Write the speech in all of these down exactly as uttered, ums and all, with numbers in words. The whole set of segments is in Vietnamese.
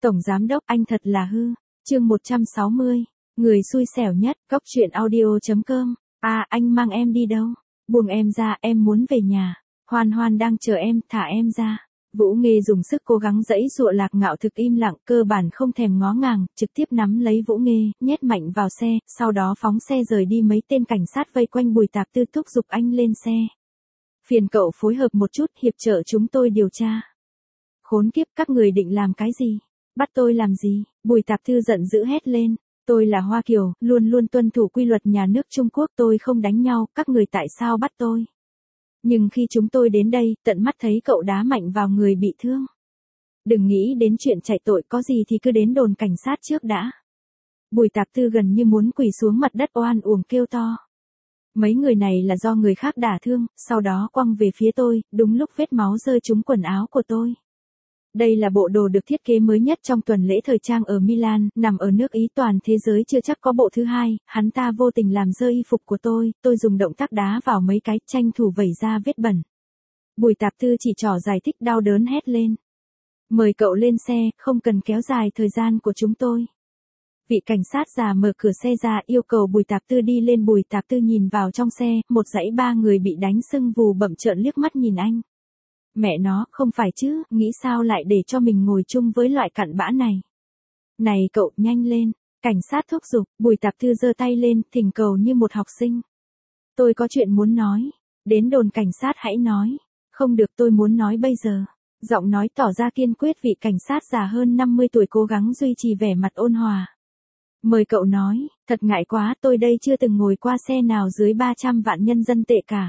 Tổng giám đốc anh thật là hư. Chương một trăm sáu mươi. Người xui xẻo nhất, cóc truyện audio chấm com. À, anh mang em đi đâu? Buông em ra, em muốn về nhà. Hoan Hoan đang chờ em, thả em ra. Vũ Nghê dùng sức cố gắng giãy giụa. Lạc Ngạo thực im lặng, cơ bản không thèm ngó ngàng, trực tiếp nắm lấy Vũ Nghê, nhét mạnh vào xe, sau đó phóng xe rời đi. Mấy tên cảnh sát vây quanh Bùi Tạp Tư thúc giục anh lên xe. Phiền cậu phối hợp một chút, hiệp trợ chúng tôi điều tra. Khốn kiếp, các người định làm cái gì? Bắt tôi làm gì? Bùi Tạp Tư giận dữ hét lên. Tôi là Hoa Kiều, luôn luôn tuân thủ quy luật nhà nước Trung Quốc, tôi không đánh nhau, các người tại sao bắt tôi? Nhưng khi chúng tôi đến đây, tận mắt thấy cậu đá mạnh vào người bị thương. Đừng nghĩ đến chuyện chạy tội, có gì thì cứ đến đồn cảnh sát trước đã. Bùi Tạp Tư gần như muốn quỳ xuống mặt đất oan uổng kêu to. Mấy người này là do người khác đả thương, sau đó quăng về phía tôi, đúng lúc vết máu rơi trúng quần áo của tôi. Đây là bộ đồ được thiết kế mới nhất trong tuần lễ thời trang ở Milan, nằm ở nước Ý, toàn thế giới chưa chắc có bộ thứ hai. Hắn ta vô tình làm rơi y phục của tôi, tôi dùng động tác đá vào mấy cái, tranh thủ vẩy ra vết bẩn. Bùi Tạp Tư chỉ trỏ giải thích, đau đớn hét lên. Mời cậu lên xe, không cần kéo dài thời gian của chúng tôi. Vị cảnh sát già mở cửa xe ra, yêu cầu Bùi Tạp Tư đi lên. Bùi Tạp Tư nhìn vào trong xe, một dãy ba người bị đánh sưng vù bậm trợn liếc mắt nhìn anh. Mẹ nó, không phải chứ, nghĩ sao lại để cho mình ngồi chung với loại cặn bã này. Này cậu, nhanh lên, cảnh sát thúc giục. Bùi Tạp Tư giơ tay lên, thỉnh cầu như một học sinh. Tôi có chuyện muốn nói, đến đồn cảnh sát hãy nói. Không được, tôi muốn nói bây giờ. Giọng nói tỏ ra kiên quyết. Vị cảnh sát già hơn năm mươi tuổi cố gắng duy trì vẻ mặt ôn hòa. Mời cậu nói, thật ngại quá, tôi đây chưa từng ngồi qua xe nào dưới ba trăm vạn nhân dân tệ cả.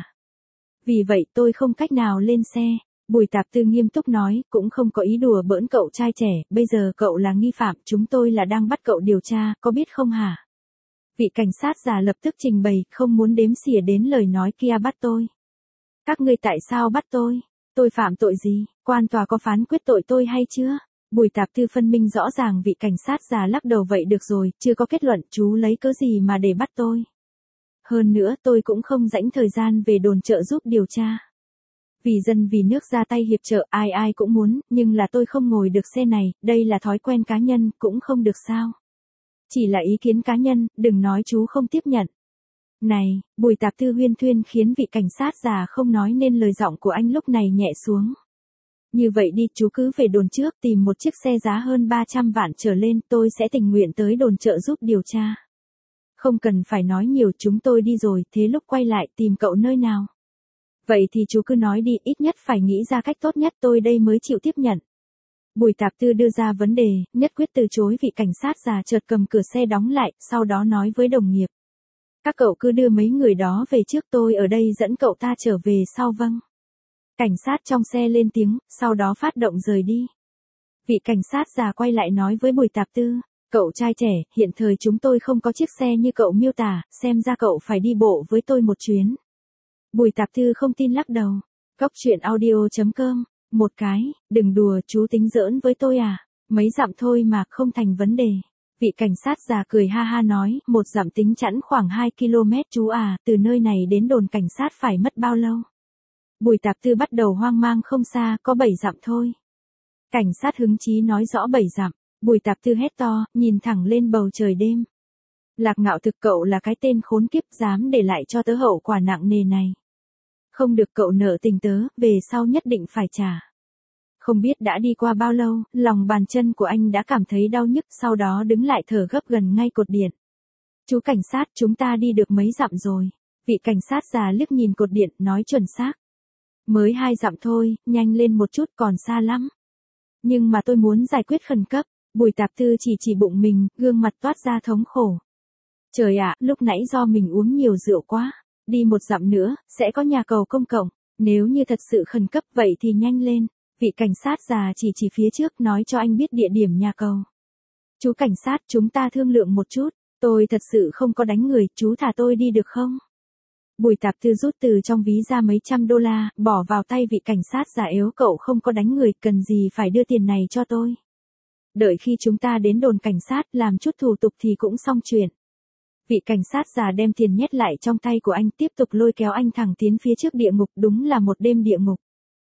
Vì vậy tôi không cách nào lên xe. Bùi Tạp Tư nghiêm túc nói, cũng không có ý đùa bỡn cậu trai trẻ, bây giờ cậu là nghi phạm, chúng tôi là đang bắt cậu điều tra, có biết không hả? Vị cảnh sát già lập tức trình bày, không muốn đếm xỉa đến lời nói kia, bắt tôi. Các ngươi tại sao bắt tôi? Tôi phạm tội gì? Quan tòa có phán quyết tội tôi hay chưa? Bùi Tạp Tư phân minh rõ ràng. Vị cảnh sát già lắc đầu, vậy được rồi, chưa có kết luận, chú lấy cớ gì mà để bắt tôi? Hơn nữa tôi cũng không rảnh thời gian về đồn trợ giúp điều tra. Vì dân vì nước ra tay hiệp trợ, ai ai cũng muốn, nhưng là tôi không ngồi được xe này, đây là thói quen cá nhân, cũng không được sao. Chỉ là ý kiến cá nhân, đừng nói chú không tiếp nhận. Này, Bùi Tạp Tư huyên thuyên khiến vị cảnh sát già không nói nên lời, giọng của anh lúc này nhẹ xuống. Như vậy đi, chú cứ về đồn trước, tìm một chiếc xe giá hơn ba trăm vạn trở lên, tôi sẽ tình nguyện tới đồn trợ giúp điều tra. Không cần phải nói nhiều, chúng tôi đi rồi, thế lúc quay lại tìm cậu nơi nào? Vậy thì chú cứ nói đi, ít nhất phải nghĩ ra cách tốt nhất, tôi đây mới chịu tiếp nhận. Bùi Tạp Tư đưa ra vấn đề, nhất quyết từ chối. Vị cảnh sát già chợt cầm cửa xe đóng lại, sau đó nói với đồng nghiệp. Các cậu cứ đưa mấy người đó về trước, tôi ở đây dẫn cậu ta trở về sau. Vâng. Cảnh sát trong xe lên tiếng, sau đó phát động rời đi. Vị cảnh sát già quay lại nói với Bùi Tạp Tư. Cậu trai trẻ, hiện thời chúng tôi không có chiếc xe như cậu miêu tả, xem ra cậu phải đi bộ với tôi một chuyến. Bùi Tạp Tư không tin lắc đầu. Cóc truyện audio chấm com. Một cái, đừng đùa, chú tính giỡn với tôi à? Mấy dặm thôi mà, không thành vấn đề. Vị cảnh sát già cười ha ha nói, một dặm tính chẵn khoảng hai ki lô mét chú à, từ nơi này đến đồn cảnh sát phải mất bao lâu? Bùi Tạp Tư bắt đầu hoang mang, không xa, có bảy dặm thôi. Cảnh sát hứng chí nói rõ bảy dặm. Bùi Tạp Tư hét to, nhìn thẳng lên bầu trời đêm. Lạc Ngạo thực, cậu là cái tên khốn kiếp, dám để lại cho tớ hậu quả nặng nề này. Không được, cậu nợ tình tớ, về sau nhất định phải trả. Không biết đã đi qua bao lâu, lòng bàn chân của anh đã cảm thấy đau nhức, sau đó đứng lại thở gấp gần ngay cột điện. Chú cảnh sát, chúng ta đi được mấy dặm rồi? Vị cảnh sát già liếc nhìn cột điện, nói chuẩn xác. Mới hai dặm thôi, nhanh lên một chút, còn xa lắm. Nhưng mà tôi muốn giải quyết khẩn cấp. Bùi Tạp Tư chỉ chỉ bụng mình, gương mặt toát ra thống khổ. Trời ạ, lúc nãy do mình uống nhiều rượu quá. Đi một dặm nữa, sẽ có nhà cầu công cộng. Nếu như thật sự khẩn cấp vậy thì nhanh lên. Vị cảnh sát già chỉ chỉ phía trước, nói cho anh biết địa điểm nhà cầu. Chú cảnh sát, chúng ta thương lượng một chút. Tôi thật sự không có đánh người, chú thả tôi đi được không? Bùi Tạp Tư rút từ trong ví ra mấy trăm đô la, bỏ vào tay vị cảnh sát già, yếu cậu không có đánh người, cần gì phải đưa tiền này cho tôi. Đợi khi chúng ta đến đồn cảnh sát, làm chút thủ tục thì cũng xong chuyện. Vị cảnh sát già đem tiền nhét lại trong tay của anh, tiếp tục lôi kéo anh thẳng tiến phía trước địa ngục, đúng là một đêm địa ngục.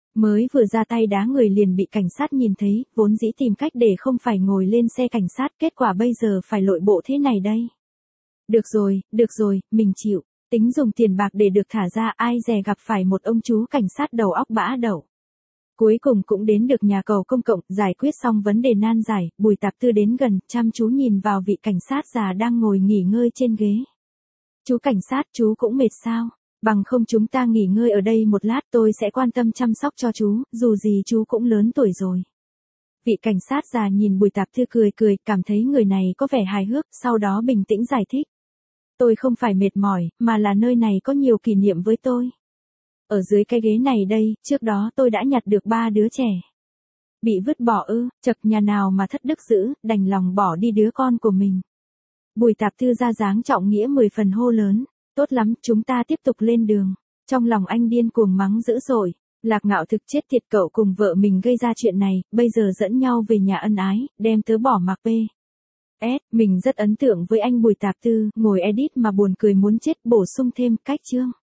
Mới vừa ra tay đá người liền bị cảnh sát nhìn thấy, vốn dĩ tìm cách để không phải ngồi lên xe cảnh sát, kết quả bây giờ phải lội bộ thế này đây. Được rồi, được rồi, mình chịu, tính dùng tiền bạc để được thả ra, ai dè gặp phải một ông chú cảnh sát đầu óc bã đậu. Cuối cùng cũng đến được nhà cầu công cộng, giải quyết xong vấn đề nan giải, Bùi Tạp Tư đến gần, chăm chú nhìn vào vị cảnh sát già đang ngồi nghỉ ngơi trên ghế. Chú cảnh sát, chú cũng mệt sao? Bằng không chúng ta nghỉ ngơi ở đây một lát, tôi sẽ quan tâm chăm sóc cho chú, dù gì chú cũng lớn tuổi rồi. Vị cảnh sát già nhìn Bùi Tạp Tư cười cười, cảm thấy người này có vẻ hài hước, sau đó bình tĩnh giải thích. Tôi không phải mệt mỏi, mà là nơi này có nhiều kỷ niệm với tôi. Ở dưới cái ghế này đây, trước đó tôi đã nhặt được ba đứa trẻ. Bị vứt bỏ ư, chật, nhà nào mà thất đức dữ, đành lòng bỏ đi đứa con của mình. Bùi Tạp Tư ra dáng trọng nghĩa mười phần hô lớn. Tốt lắm, chúng ta tiếp tục lên đường. Trong lòng anh điên cuồng mắng dữ dội. Lạc Ngạo thực chết tiệt, cậu cùng vợ mình gây ra chuyện này, bây giờ dẫn nhau về nhà ân ái, đem tớ bỏ mặc bê. S, mình rất ấn tượng với anh Bùi Tạp Tư, ngồi edit mà buồn cười muốn chết, bổ sung thêm cách chương.